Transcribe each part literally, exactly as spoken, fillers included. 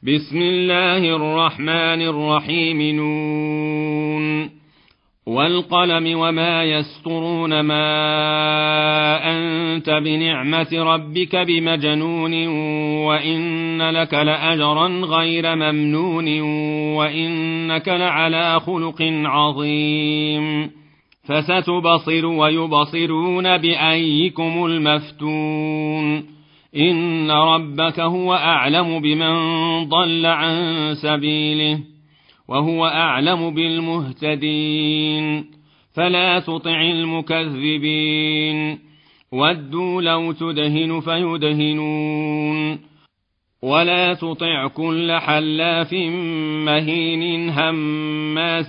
بسم الله الرحمن الرحيم. نون والقلم وما يسطرون، ما أنت بنعمة ربك بمجنون، وإن لك لأجرا غير ممنون، وإنك لعلى خلق عظيم. فستبصر ويبصرون بأيكم المفتون. إن ربك هو أعلم بمن ضل عن سبيله وهو أعلم بالمهتدين. فلا تطع المكذبين، ودوا لو تدهن فيدهنون. ولا تطع كل حلاف مهين هماز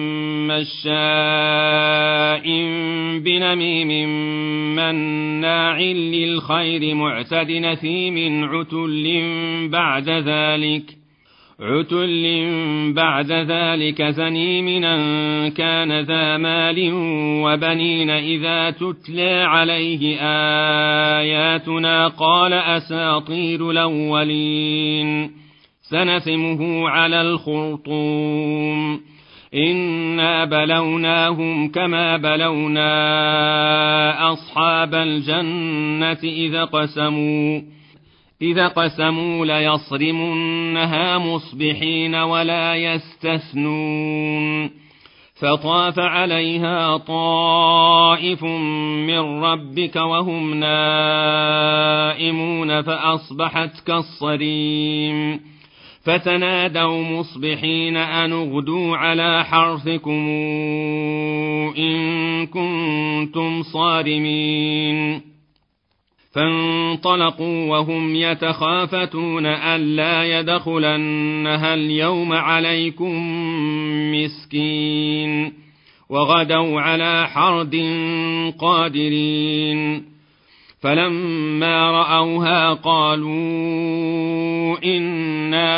مشاء بنميم مناع للخير معتد نثيم عتل بعد ذلك عتل بعد ذلك زنيم أن كان ذا مال وبنين. إذا تتلى عليه آياتنا قال أساطير الأولين. سنسمه على الخرطوم. إنا بلوناهم كما بلونا أصحاب الجنة إذا قسموا إذا قسموا ليصرمنها مصبحين ولا يستثنون. فطاف عليها طائف من ربك وهم نائمون فأصبحت كالصريم. فتنادوا مصبحين أن اغدوا على حرثكم إن كنتم صارمين. فانطلقوا وهم يتخافتون ألا يدخلنها اليوم عليكم مسكين. وغدوا على حرد قادرين. فلما رأوها قالوا إنا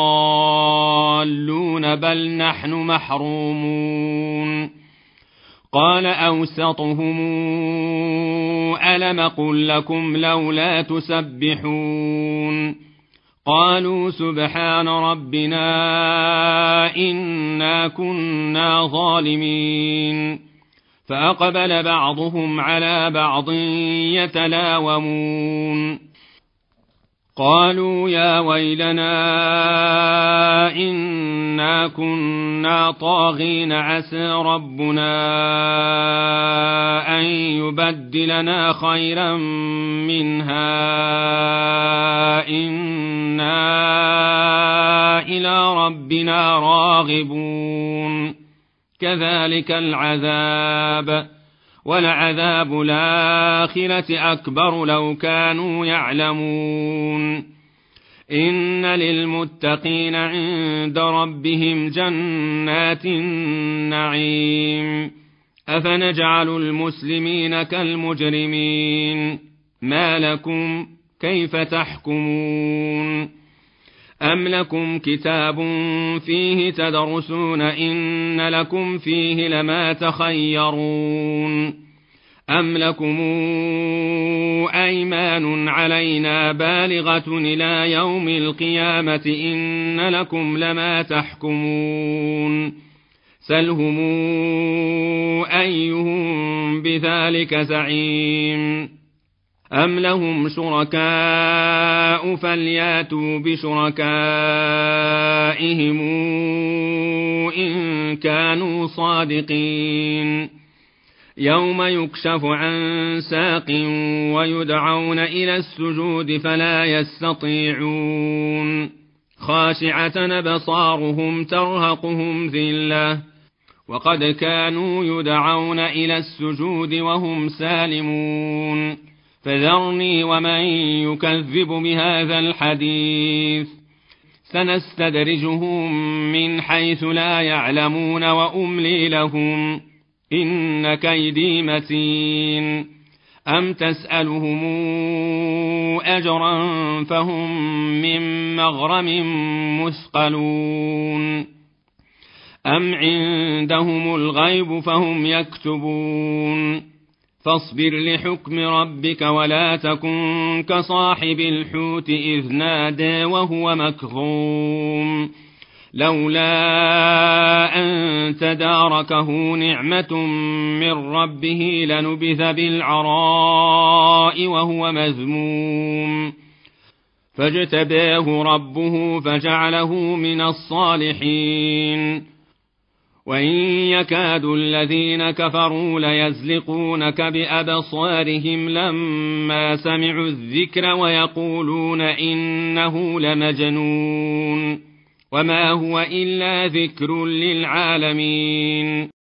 لضالون بل نحن محرومون. قال أوسطهم ألم قل لكم لولا تسبحون. قالوا سبحان ربنا إنا كنا ظالمين. فأقبل بعضهم على بعض يتلاومون. قالوا يا ويلنا إنا كنا طاغين عسى ربنا أن يبدلنا خيرا منها إنا إلى ربنا راغبون. كذلك العذاب ولعذاب الآخرة أكبر لو كانوا يعلمون. إن للمتقين عند ربهم جنات النعيم. أفنجعل المسلمين كالمجرمين. ما لكم كيف تحكمون؟ أم لكم كتاب فيه تدرسون إن لكم فيه لما تخيرون. أم لكم أيمان علينا بالغة إلى يوم القيامة إن لكم لما تحكمون. سلهم أيهم بذلك زعيم. أم لهم شركاء فلياتوا بشركائهم إن كانوا صادقين. يوم يكشف عن ساق ويدعون إلى السجود فلا يستطيعون. خاشعة أبصارهم ترهقهم ذلة وقد كانوا يدعون إلى السجود وهم سالمون. فذرني ومن يكذب بهذا الحديث سنستدرجهم من حيث لا يعلمون وأملي لهم إن كيدي متين. أم تسألهم أجرا فهم من مغرم مثقلون. أم عندهم الغيب فهم يكتبون. فاصبر لحكم ربك ولا تكن كصاحب الحوت إذ نادى وهو مكظوم لولا أن تداركه نعمة من ربه لنبذ بالعراء وهو مذموم فاجتباه ربه فجعله من الصالحين وإن يكاد الذين كفروا ليزلقونك بأبصارهم لما سمعوا الذكر ويقولون إنه لمجنون وما هو إلا ذكر للعالمين